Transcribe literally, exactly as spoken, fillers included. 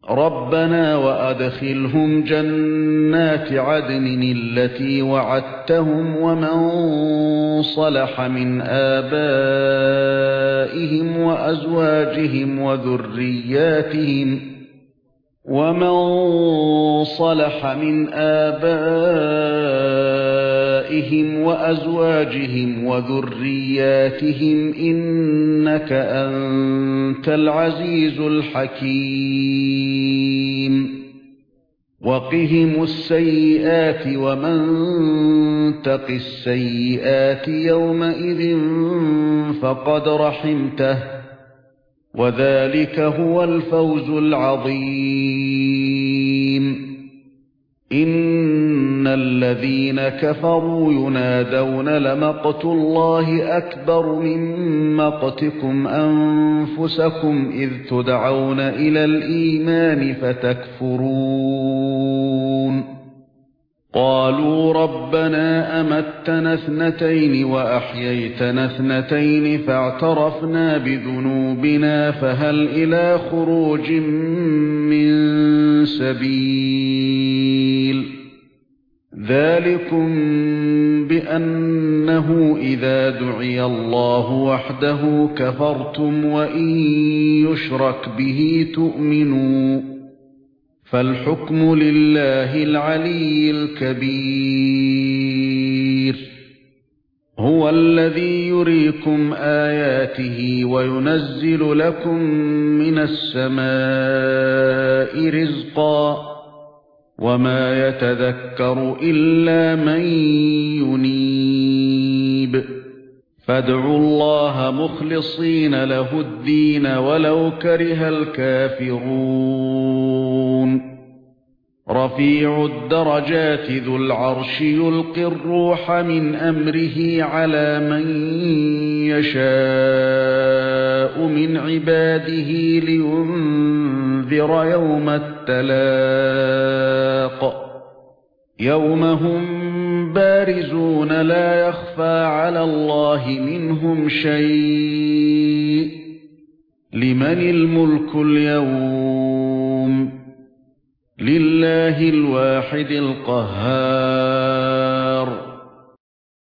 رَبَّنَا وَأَدْخِلْهُمْ جَنَّاتِ عَدْنٍ الَّتِي وَعَدتَّهُمْ وَمَن صَلَحَ مِنْ آبَائِهِمْ وَأَزْوَاجِهِمْ وَذُرِّيَّاتِهِمْ وَمَن صَلَحَ مِنْ آبَائِهِمْ وَأَزْوَاجِهِمْ وَذُرِّيَّاتِهِمْ إِنَّكَ أَنْتَ الْعَزِيزُ الْحَكِيمُ وَقِهِمُ السَّيِّئَاتِ وَمَن تَقِ السَّيِّئَاتِ يَوْمَئِذٍ فَقَدْ رَحِمْتَهُ وَذَلِكَ هُوَ الْفَوْزُ الْعَظِيمُ إِنَّ الَّذِينَ كَفَرُوا يُنَادَوْنَ لَمَقْتُ اللَّهِ أَكْبَرُ مِن مَّقْتِكُمْ أَنفُسَكُمْ إِذْ تُدْعَوْنَ إِلَى الْإِيمَانِ فَتَكْفُرُونَ قَالُوا رَبَّنَا أَمَتَّنَا اثْنَتَيْنِ وَأَحْيَيْتَنَا اثْنَتَيْنِ فَاعْتَرَفْنَا بِذُنُوبِنَا فَهَلْ إِلَى خُرُوجٍ مِّن سَبِيلٍ ذَلِكُمْ بِأَنَّهُ إِذَا دُعِيَ اللَّهُ وَحْدَهُ كَفَرْتُمْ وَإِن يُشْرَكْ بِهِ تُؤْمِنُوا فَالْحُكْمُ لِلَّهِ الْعَلِيِّ الْكَبِيرِ هُوَ الَّذِي يُرِيكُمْ آيَاتِهِ وَيُنَزِّلُ لَكُم مِّنَ السَّمَاءِ رِزْقًا وَمَا يَتَذَكَّرُ إِلَّا مَن يُنِيبُ فَادْعُوا اللَّهَ مُخْلِصِينَ لَهُ الدِّينَ وَلَوْ كَرِهَ الْكَافِرُونَ رَفِيعُ الدَّرَجَاتِ ذُو الْعَرْشِ يُلْقِي الرُّوحَ مِنْ أَمْرِهِ عَلَى مَن يَشَاءُ مِنْ عِبَادِهِ لِيُنذِرَ يَوْمَ التَّلَاقِ يَوْمَ هُمْ بَارِزُونَ لَا يَخْفَى عَلَى اللَّهِ مِنْهُمْ شَيْءٌ لِمَنِ الْمُلْكُ الْيَوْمَ لِلَّهِ الْوَاحِدِ الْقَهَّارِ